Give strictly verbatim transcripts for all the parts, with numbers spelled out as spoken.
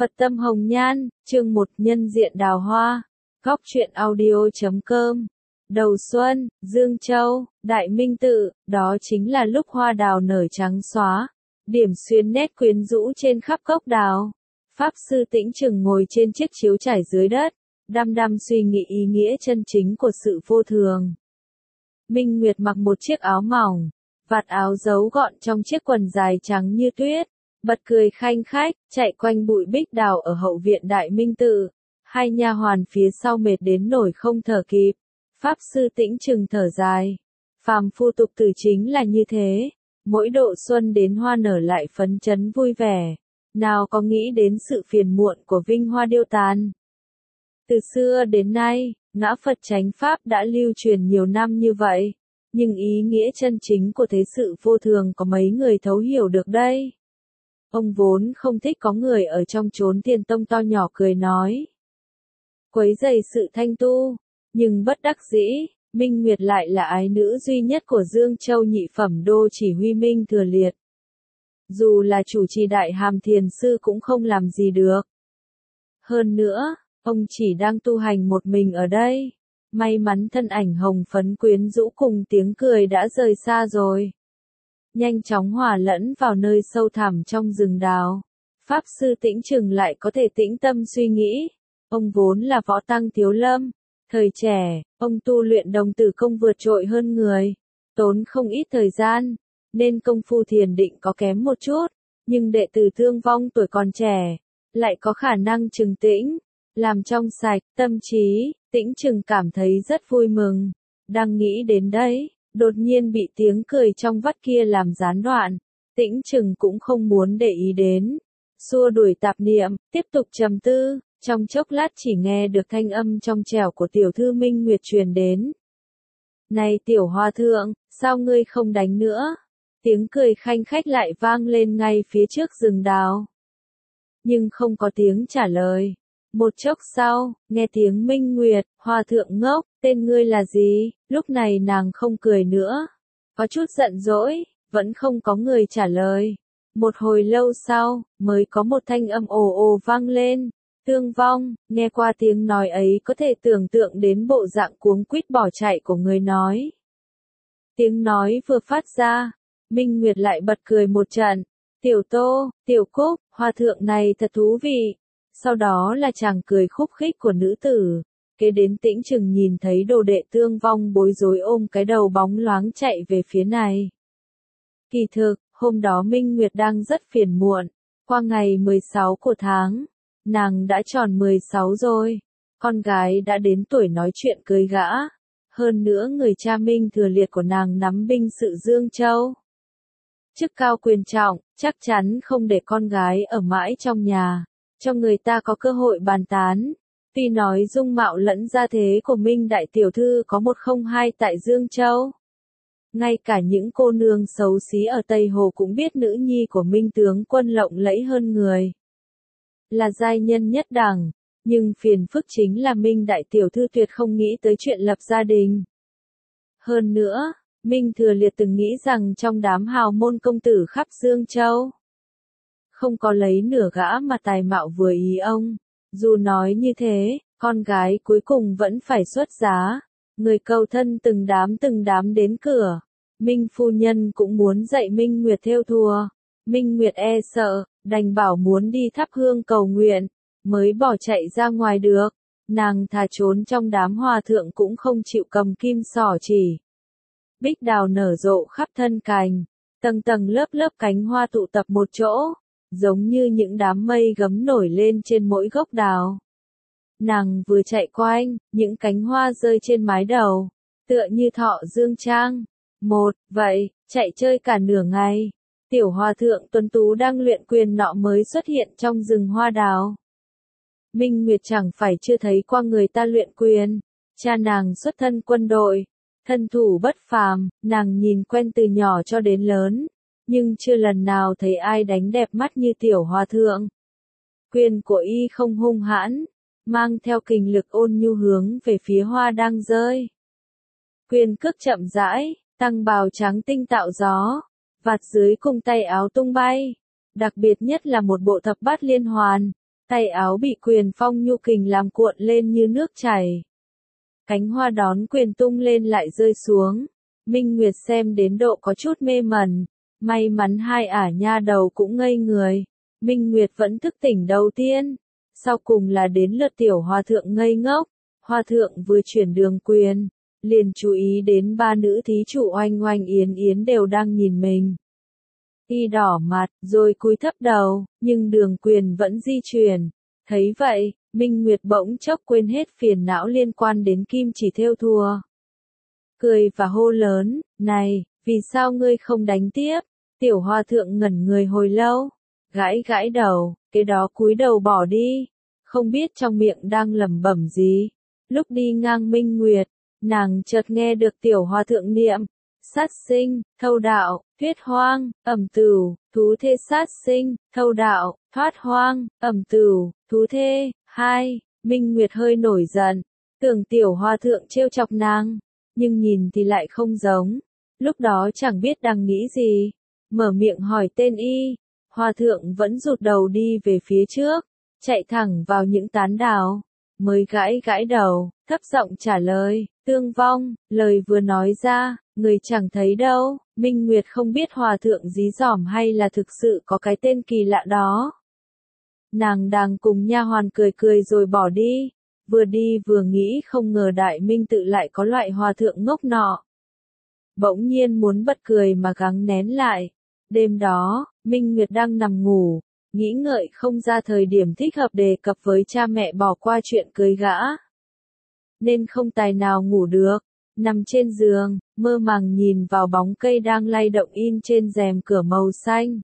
Phật tâm hồng nhan, chương một nhân diện đào hoa. Góc truyện audio chấm com. Đầu xuân, Dương Châu, Đại Minh Tự, đó chính là lúc hoa đào nở trắng xóa, điểm xuyên nét quyến rũ trên khắp gốc đào. Pháp sư Tĩnh Trừng ngồi trên chiếc chiếu trải dưới đất, đăm đăm suy nghĩ ý nghĩa chân chính của sự vô thường. Minh Nguyệt mặc một chiếc áo mỏng, vạt áo giấu gọn trong chiếc quần dài trắng như tuyết, bật cười khanh khách, chạy quanh bụi bích đào ở hậu viện Đại Minh Tự. Hai nha hoàn phía sau mệt đến nổi không thở kịp. Pháp sư Tĩnh Trừng thở dài. Phàm phu tục tử chính là như thế, mỗi độ xuân đến hoa nở lại phấn chấn vui vẻ, nào có nghĩ đến sự phiền muộn của vinh hoa điêu tàn. Từ xưa đến nay, ngã Phật chánh pháp đã lưu truyền nhiều năm như vậy, nhưng ý nghĩa chân chính của thế sự vô thường có mấy người thấu hiểu được đây. Ông vốn không thích có người ở trong chốn thiền tông to nhỏ cười nói, quấy rầy sự thanh tu, nhưng bất đắc dĩ, Minh Nguyệt lại là ái nữ duy nhất của Dương Châu nhị phẩm đô chỉ huy Minh Thừa Liệt. Dù là chủ trì đại hàm thiền sư cũng không làm gì được. Hơn nữa, ông chỉ đang tu hành một mình ở đây. May mắn thân ảnh hồng phấn quyến rũ cùng tiếng cười đã rời xa rồi. Nhanh chóng hòa lẫn vào nơi sâu thẳm trong rừng đào. Pháp sư Tĩnh Trừng lại có thể tĩnh tâm suy nghĩ. Ông vốn là võ tăng thiếu lâm. Thời trẻ, ông tu luyện đồng tử công vượt trội hơn người. Tốn không ít thời gian, nên công phu thiền định có kém một chút. Nhưng đệ tử Thương Vong tuổi còn trẻ, lại có khả năng trừng tĩnh, làm trong sạch, tâm trí. Tĩnh Trừng cảm thấy rất vui mừng. Đang nghĩ đến đấy, đột nhiên bị tiếng cười trong vắt kia làm gián đoạn. Tĩnh Trừng cũng không muốn để ý đến. Xua đuổi tạp niệm, tiếp tục trầm tư. Trong chốc lát chỉ nghe được thanh âm trong trẻo của tiểu thư Minh Nguyệt truyền đến. Này tiểu hòa thượng, sao ngươi không đánh nữa? Tiếng cười khanh khách lại vang lên ngay phía trước rừng đào. Nhưng không có tiếng trả lời. Một chốc sau, nghe tiếng Minh Nguyệt, hòa thượng ngốc, tên ngươi là gì? Lúc này nàng không cười nữa. Có chút giận dỗi, vẫn không có người trả lời. Một hồi lâu sau, mới có một thanh âm ồ ồ vang lên. Thương Vong, nghe qua tiếng nói ấy có thể tưởng tượng đến bộ dạng cuống quýt bỏ chạy của người nói. Tiếng nói vừa phát ra, Minh Nguyệt lại bật cười một trận. Tiểu Tô, Tiểu Cúc, hòa thượng này thật thú vị. Sau đó là chàng cười khúc khích của nữ tử. Kế đến Tĩnh Trừng nhìn thấy đồ đệ Thương Vong bối rối ôm cái đầu bóng loáng chạy về phía này. Kỳ thực, hôm đó Minh Nguyệt đang rất phiền muộn. Qua ngày mười sáu của tháng, nàng đã tròn mười sáu rồi. Con gái đã đến tuổi nói chuyện cưới gã. Hơn nữa người cha Minh Thừa Liệt của nàng nắm binh sự Dương Châu. Chức cao quyền trọng, chắc chắn không để con gái ở mãi trong nhà, cho người ta có cơ hội bàn tán. Tuy nói dung mạo lẫn gia thế của Minh Đại Tiểu Thư có một không hai tại Dương Châu. Ngay cả những cô nương xấu xí ở Tây Hồ cũng biết nữ nhi của Minh tướng quân lộng lẫy hơn người. Là giai nhân nhất đẳng, nhưng phiền phức chính là Minh Đại Tiểu Thư tuyệt không nghĩ tới chuyện lập gia đình. Hơn nữa, Minh Thừa Liệt từng nghĩ rằng trong đám hào môn công tử khắp Dương Châu, không có lấy nửa gã mà tài mạo vừa ý ông. Dù nói như thế, con gái cuối cùng vẫn phải xuất giá. Người cầu thân từng đám từng đám đến cửa. Minh phu nhân cũng muốn dạy Minh Nguyệt thêu thùa. Minh Nguyệt e sợ, đành bảo muốn đi thắp hương cầu nguyện, mới bỏ chạy ra ngoài được. Nàng thà trốn trong đám hòa thượng cũng không chịu cầm kim xỏ chỉ. Bích đào nở rộ khắp thân cành, tầng tầng lớp lớp cánh hoa tụ tập một chỗ, giống như những đám mây gấm nổi lên trên mỗi gốc đào. Nàng vừa chạy quanh, những cánh hoa rơi trên mái đầu, tựa như thọ dương trang. Một, vậy, chạy chơi cả nửa ngày. Tiểu hòa thượng tuấn tú đang luyện quyền nọ mới xuất hiện trong rừng hoa đào. Minh Nguyệt chẳng phải chưa thấy qua người ta luyện quyền. Cha nàng xuất thân quân đội, thân thủ bất phàm, nàng nhìn quen từ nhỏ cho đến lớn, nhưng chưa lần nào thấy ai đánh đẹp mắt như tiểu hòa thượng. Quyền của y không hung hãn, mang theo kình lực ôn nhu hướng về phía hoa đang rơi. Quyền cước chậm rãi, tăng bào trắng tinh tạo gió, vạt dưới cùng tay áo tung bay. Đặc biệt nhất là một bộ thập bát liên hoàn, tay áo bị quyền phong nhu kình làm cuộn lên như nước chảy. Cánh hoa đón quyền tung lên lại rơi xuống. Minh Nguyệt xem đến độ có chút mê mẩn, may mắn hai ả nha đầu cũng ngây người. Minh Nguyệt vẫn thức tỉnh đầu tiên, sau cùng là đến lượt tiểu hòa thượng ngây ngốc. Hòa thượng vừa chuyển đường quyền, liền chú ý đến ba nữ thí chủ Oanh Oanh Yến Yến đều đang nhìn mình. Y đỏ mặt, rồi cúi thấp đầu, nhưng đường quyền vẫn di chuyển. Thấy vậy, Minh Nguyệt bỗng chốc quên hết phiền não liên quan đến kim chỉ thêu thùa. Cười và hô lớn, này, vì sao ngươi không đánh tiếp? Tiểu hòa thượng ngẩn người hồi lâu, gãi gãi đầu, cái đó cúi đầu bỏ đi, không biết trong miệng đang lẩm bẩm gì. Lúc đi ngang Minh Nguyệt, nàng chợt nghe được tiểu hòa thượng niệm, sát sinh, thâu đạo, thuyết hoang, ẩm tửu, thú thê sát sinh, thâu đạo, thoát hoang, ẩm tửu, thú thê. Hai, Minh Nguyệt hơi nổi giận, tưởng tiểu hòa thượng trêu chọc nàng, nhưng nhìn thì lại không giống. Lúc đó chẳng biết đang nghĩ gì, mở miệng hỏi tên y, hòa thượng vẫn rụt đầu đi về phía trước, chạy thẳng vào những tán đào, mới gãi gãi đầu, thấp giọng trả lời, tương vong. Lời vừa nói ra, người chẳng thấy đâu. Minh Nguyệt không biết hòa thượng dí dỏm hay là thực sự có cái tên kỳ lạ đó. Nàng đang cùng nha hoàn cười cười rồi bỏ đi, vừa đi vừa nghĩ không ngờ Đại Minh Tự lại có loại hòa thượng ngốc nọ. Bỗng nhiên muốn bật cười mà gắng nén lại. Đêm đó, Minh Nguyệt đang nằm ngủ, nghĩ ngợi không ra thời điểm thích hợp đề cập với cha mẹ bỏ qua chuyện cưới gã, nên không tài nào ngủ được. Nằm trên giường, mơ màng nhìn vào bóng cây đang lay động in trên rèm cửa màu xanh.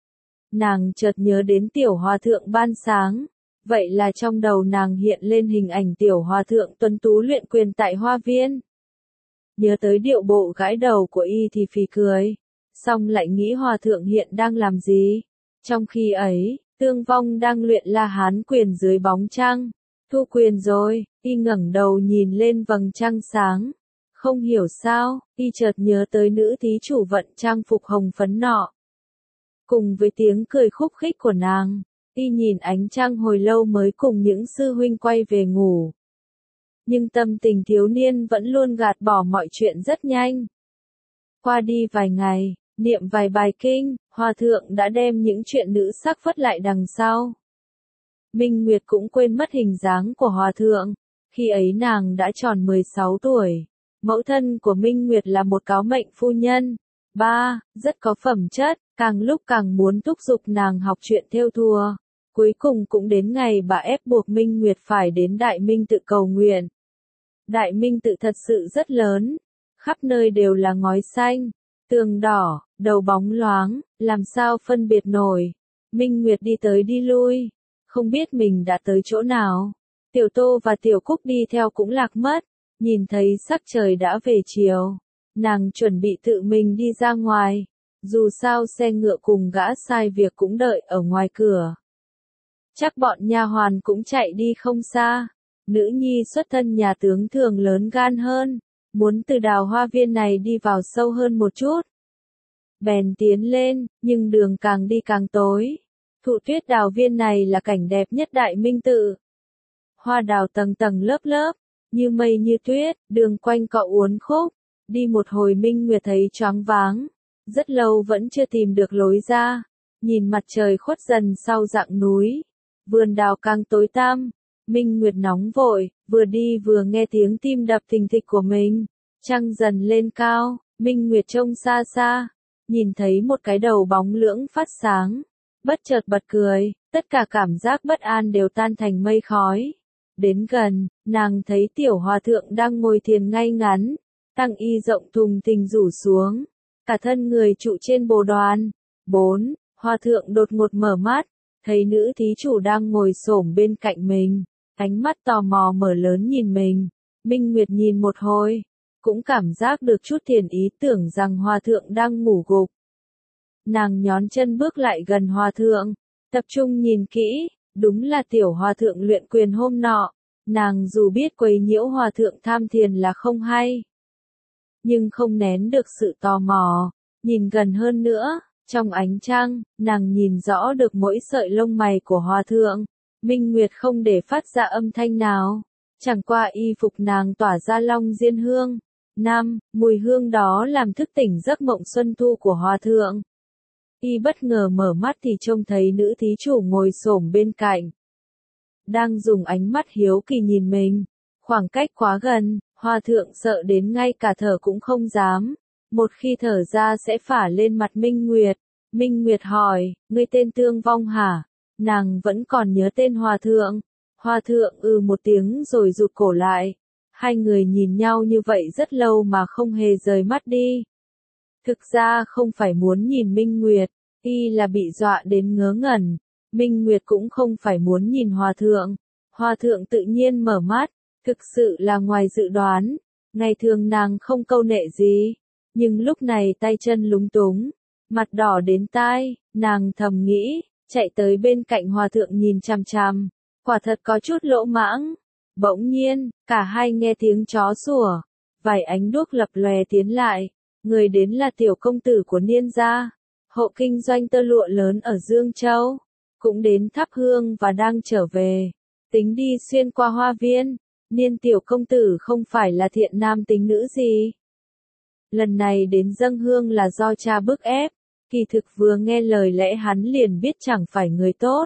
Nàng chợt nhớ đến tiểu hòa thượng ban sáng, vậy là trong đầu nàng hiện lên hình ảnh tiểu hòa thượng tuấn tú luyện quyền tại hoa viên. Nhớ tới điệu bộ gãi đầu của y thì phì cười, xong lại nghĩ hòa thượng hiện đang làm gì. Trong khi ấy, Tương Vong đang luyện La Hán quyền dưới bóng trăng. Thu quyền rồi, y ngẩng đầu nhìn lên vầng trăng sáng. Không hiểu sao, y chợt nhớ tới nữ thí chủ vận trang phục hồng phấn nọ. Cùng với tiếng cười khúc khích của nàng, y nhìn ánh trăng hồi lâu mới cùng những sư huynh quay về ngủ. Nhưng tâm tình thiếu niên vẫn luôn gạt bỏ mọi chuyện rất nhanh. Qua đi vài ngày, niệm vài bài kinh, hòa thượng đã đem những chuyện nữ sắc vất lại đằng sau. Minh Nguyệt cũng quên mất hình dáng của hòa thượng, khi ấy nàng đã tròn mười sáu tuổi. Mẫu thân của Minh Nguyệt là một cáo mệnh phu nhân. Ba, rất có phẩm chất, càng lúc càng muốn thúc giục nàng học chuyện thêu thùa. Cuối cùng cũng đến ngày bà ép buộc Minh Nguyệt phải đến Đại Minh Tự cầu nguyện. Đại Minh Tự thật sự rất lớn, khắp nơi đều là ngói xanh, tường đỏ, đầu bóng loáng, làm sao phân biệt nổi. Minh Nguyệt đi tới đi lui, không biết mình đã tới chỗ nào. Tiểu Tô và Tiểu Cúc đi theo cũng lạc mất, nhìn thấy sắc trời đã về chiều. Nàng chuẩn bị tự mình đi ra ngoài, dù sao xe ngựa cùng gã sai việc cũng đợi ở ngoài cửa. Chắc bọn nha hoàn cũng chạy đi không xa. Nữ nhi xuất thân nhà tướng thường lớn gan hơn, muốn từ đào hoa viên này đi vào sâu hơn một chút. Bèn tiến lên, nhưng đường càng đi càng tối. Thụ tuyết đào viên này là cảnh đẹp nhất Đại Minh Tự. Hoa đào tầng tầng lớp lớp, như mây như tuyết, đường quanh cọ uốn khúc. Đi một hồi Minh Nguyệt thấy choáng váng, rất lâu vẫn chưa tìm được lối ra. Nhìn mặt trời khuất dần sau rặng núi, vườn đào càng tối tăm. Minh Nguyệt nóng vội, vừa đi vừa nghe tiếng tim đập thình thịch của mình. Trăng dần lên cao, Minh Nguyệt trông xa xa, nhìn thấy một cái đầu bóng lưỡng phát sáng, bất chợt bật cười, tất cả cảm giác bất an đều tan thành mây khói. Đến gần, nàng thấy tiểu hòa thượng đang ngồi thiền ngay ngắn, tăng y rộng thùng thình rủ xuống, cả thân người trụ trên bồ đoàn. Bốn, hòa thượng đột ngột mở mắt, thấy nữ thí chủ đang ngồi xổm bên cạnh mình, ánh mắt tò mò mở lớn nhìn mình. Minh Nguyệt nhìn một hồi, cũng cảm giác được chút thiền ý, tưởng rằng hòa thượng đang ngủ gục. Nàng nhón chân bước lại gần hòa thượng, tập trung nhìn kỹ, đúng là tiểu hòa thượng luyện quyền hôm nọ. Nàng dù biết quấy nhiễu hòa thượng tham thiền là không hay, nhưng không nén được sự tò mò, nhìn gần hơn nữa. Trong ánh trăng, nàng nhìn rõ được mỗi sợi lông mày của hòa thượng, Minh Nguyệt không để phát ra âm thanh nào. Chẳng qua y phục nàng tỏa ra long diên hương. Năm, mùi hương đó làm thức tỉnh giấc mộng xuân thu của hòa thượng. Y bất ngờ mở mắt thì trông thấy nữ thí chủ ngồi xổm bên cạnh. Đang dùng ánh mắt hiếu kỳ nhìn mình. Khoảng cách quá gần, hòa thượng sợ đến ngay cả thở cũng không dám. Một khi thở ra sẽ phả lên mặt Minh Nguyệt. Minh Nguyệt hỏi, ngươi tên Tương Vong hả? Nàng vẫn còn nhớ tên hòa thượng. Hòa thượng ừ một tiếng rồi rụt cổ lại. Hai người nhìn nhau như vậy rất lâu mà không hề rời mắt đi. Thực ra không phải muốn nhìn Minh Nguyệt, y là bị dọa đến ngớ ngẩn. Minh Nguyệt cũng không phải muốn nhìn hòa thượng. Hòa thượng tự nhiên mở mắt, thực sự là ngoài dự đoán. Ngày thường nàng không câu nệ gì, nhưng lúc này tay chân lúng túng, mặt đỏ đến tai, nàng thầm nghĩ, chạy tới bên cạnh hòa thượng nhìn chằm chằm, quả thật có chút lỗ mãng. Bỗng nhiên, cả hai nghe tiếng chó sủa, vài ánh đuốc lập lòe tiến lại, người đến là tiểu công tử của Niên gia, hộ kinh doanh tơ lụa lớn ở Dương Châu, cũng đến thắp hương và đang trở về, tính đi xuyên qua hoa viên. Niên tiểu công tử không phải là thiện nam tính nữ gì. Lần này đến dâng hương là do cha bức ép, kỳ thực vừa nghe lời lẽ hắn liền biết chẳng phải người tốt.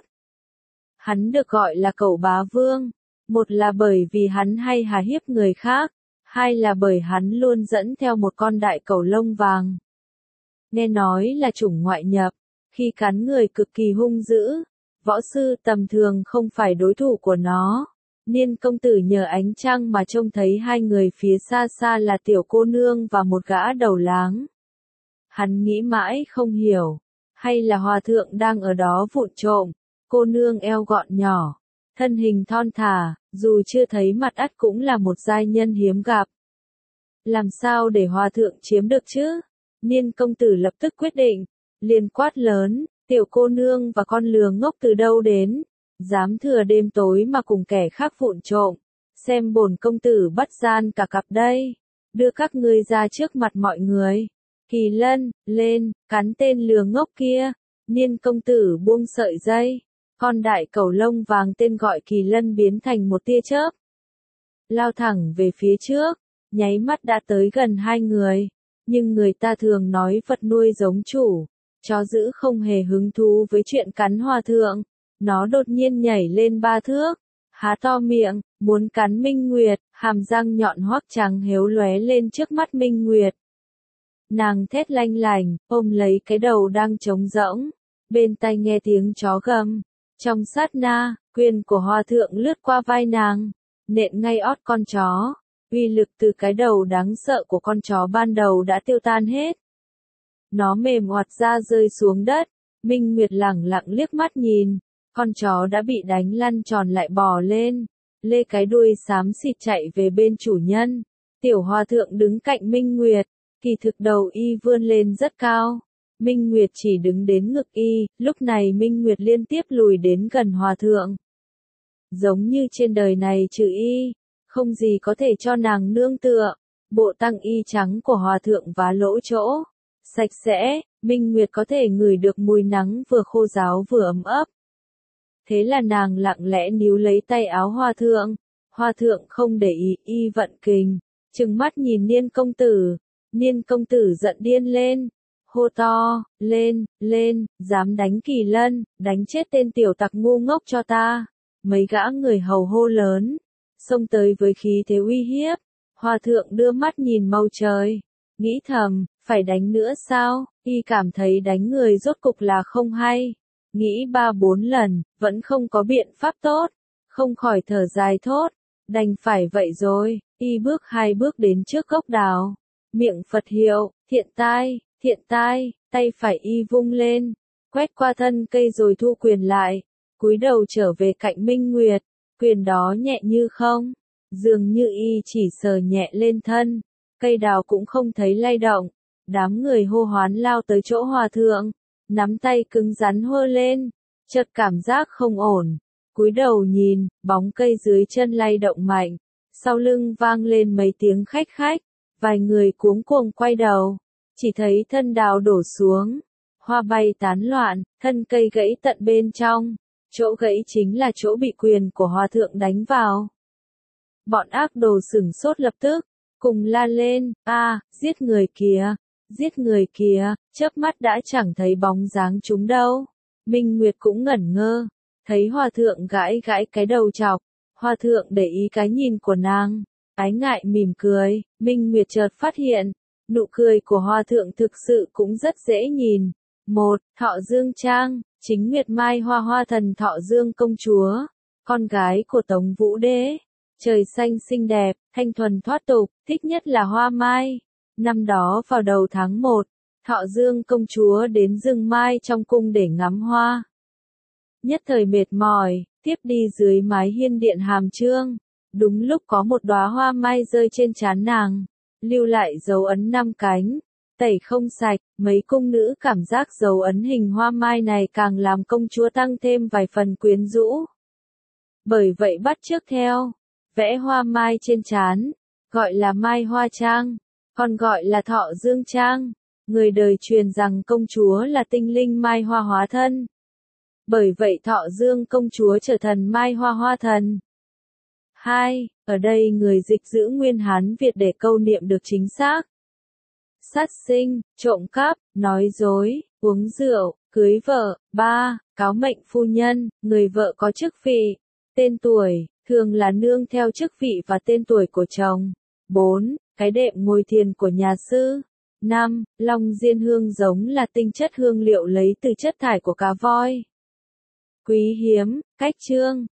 Hắn được gọi là cẩu bá vương, một là bởi vì hắn hay hà hiếp người khác, hai là bởi hắn luôn dẫn theo một con đại cẩu lông vàng. Nghe nói là chủng ngoại nhập, khi cắn người cực kỳ hung dữ, võ sư tầm thường không phải đối thủ của nó. Niên công tử nhờ ánh trăng mà trông thấy hai người phía xa xa là tiểu cô nương và một gã đầu láng. Hắn nghĩ mãi không hiểu, hay là hòa thượng đang ở đó vụng trộm, cô nương eo gọn nhỏ, thân hình thon thả, dù chưa thấy mặt ắt cũng là một giai nhân hiếm gặp. Làm sao để hòa thượng chiếm được chứ? Niên công tử lập tức quyết định, liền quát lớn, tiểu cô nương và con lừa ngốc từ đâu đến? Dám thừa đêm tối mà cùng kẻ khác vụng trộm, xem bổn công tử bắt gian cả cặp đây, đưa các ngươi ra trước mặt mọi người. Kỳ Lân, lên, cắn tên lừa ngốc kia. Niên công tử buông sợi dây, con đại cẩu lông vàng tên gọi Kỳ Lân biến thành một tia chớp, lao thẳng về phía trước, nháy mắt đã tới gần hai người. Nhưng người ta thường nói vật nuôi giống chủ, chó dữ không hề hứng thú với chuyện cắn hòa thượng. Nó đột nhiên nhảy lên ba thước, há to miệng, muốn cắn Minh Nguyệt, hàm răng nhọn hoắc trắng héo lóe lên trước mắt Minh Nguyệt. Nàng thét lanh lành, ôm lấy cái đầu đang trống rỗng, bên tai nghe tiếng chó gầm. Trong sát na, quyền của hòa thượng lướt qua vai nàng, nện ngay ót con chó. Uy lực từ cái đầu đáng sợ của con chó ban đầu đã tiêu tan hết. Nó mềm oặt ra rơi xuống đất, Minh Nguyệt lẳng lặng liếc mắt nhìn. Con chó đã bị đánh lăn tròn lại bò lên, lê cái đuôi xám xịt chạy về bên chủ nhân. Tiểu hòa thượng đứng cạnh Minh Nguyệt, kỳ thực đầu y vươn lên rất cao. Minh Nguyệt chỉ đứng đến ngực y, lúc này Minh Nguyệt liên tiếp lùi đến gần hòa thượng. Giống như trên đời này trừ y, không gì có thể cho nàng nương tựa. Bộ tăng y trắng của hòa thượng vá lỗ chỗ, sạch sẽ, Minh Nguyệt có thể ngửi được mùi nắng vừa khô ráo vừa ấm ấp. Thế là nàng lặng lẽ níu lấy tay áo hòa thượng. Hòa thượng không để ý y vận kình, trừng mắt nhìn Niên công tử. Niên công tử giận điên lên, hô to, lên, lên, dám đánh Kỳ Lân, đánh chết tên tiểu tặc ngu ngốc cho ta. Mấy gã người hầu hô lớn, xông tới với khí thế uy hiếp. Hòa thượng đưa mắt nhìn mây trời, nghĩ thầm, phải đánh nữa sao? Y cảm thấy đánh người rốt cục là không hay. Nghĩ ba bốn lần, vẫn không có biện pháp tốt, không khỏi thở dài thốt, đành phải vậy rồi. Y bước hai bước đến trước gốc đào, miệng Phật hiệu, thiện tai, thiện tai, tay phải y vung lên, quét qua thân cây rồi thu quyền lại, cúi đầu trở về cạnh Minh Nguyệt, quyền đó nhẹ như không, dường như y chỉ sờ nhẹ lên thân, cây đào cũng không thấy lay động. Đám người hô hoán lao tới chỗ hòa thượng, nắm tay cứng rắn hơ lên, chợt cảm giác không ổn, cúi đầu nhìn, bóng cây dưới chân lay động mạnh, sau lưng vang lên mấy tiếng khách khách, vài người cuống cuồng quay đầu, chỉ thấy thân đào đổ xuống, hoa bay tán loạn, thân cây gãy tận bên trong, Chỗ gãy chính là chỗ bị quyền của hòa thượng đánh vào. Bọn ác đồ sửng sốt lập tức, cùng la lên, a, giết người kìa, giết người kìa, chớp mắt đã chẳng thấy bóng dáng chúng đâu. Minh Nguyệt cũng ngẩn ngơ, thấy hòa thượng gãi gãi cái đầu chọc, hòa thượng để ý cái nhìn của nàng, ái ngại mỉm cười, Minh Nguyệt chợt phát hiện, nụ cười của hòa thượng thực sự cũng rất dễ nhìn. Một, Thọ Dương Trang, chính Nguyệt Mai Hoa Hoa Thần Thọ Dương công chúa, con gái của Tống Vũ Đế. Trời xanh xinh đẹp, thanh thuần thoát tục, thích nhất là hoa mai. Năm đó vào đầu tháng một, Thọ Dương công chúa đến rừng mai trong cung để ngắm hoa. Nhất thời mệt mỏi, tiếp đi dưới mái hiên điện Hàm Trương. Đúng lúc có một đóa hoa mai rơi trên trán nàng, lưu lại dấu ấn năm cánh, tẩy không sạch. Mấy cung nữ cảm giác dấu ấn hình hoa mai này càng làm công chúa tăng thêm vài phần quyến rũ. Bởi vậy bắt chước theo, vẽ hoa mai trên trán, gọi là Mai Hoa Trang, còn gọi là Thọ Dương Trang. Người đời truyền rằng công chúa là tinh linh Mai Hoa hóa thân. Bởi vậy Thọ Dương công chúa trở thành Mai Hoa Hoa Thần. hai. Ở đây người dịch giữ nguyên Hán Việt để câu niệm được chính xác. Sát sinh, trộm cắp, nói dối, uống rượu, cưới vợ. ba. Cáo mệnh phu nhân, người vợ có chức vị, tên tuổi, thường là nương theo chức vị và tên tuổi của chồng. bốn. Cái đệm ngồi thiền của nhà sư. năm. Long diên hương giống là tinh chất hương liệu lấy từ chất thải của cá voi. Quý hiếm, cách chương.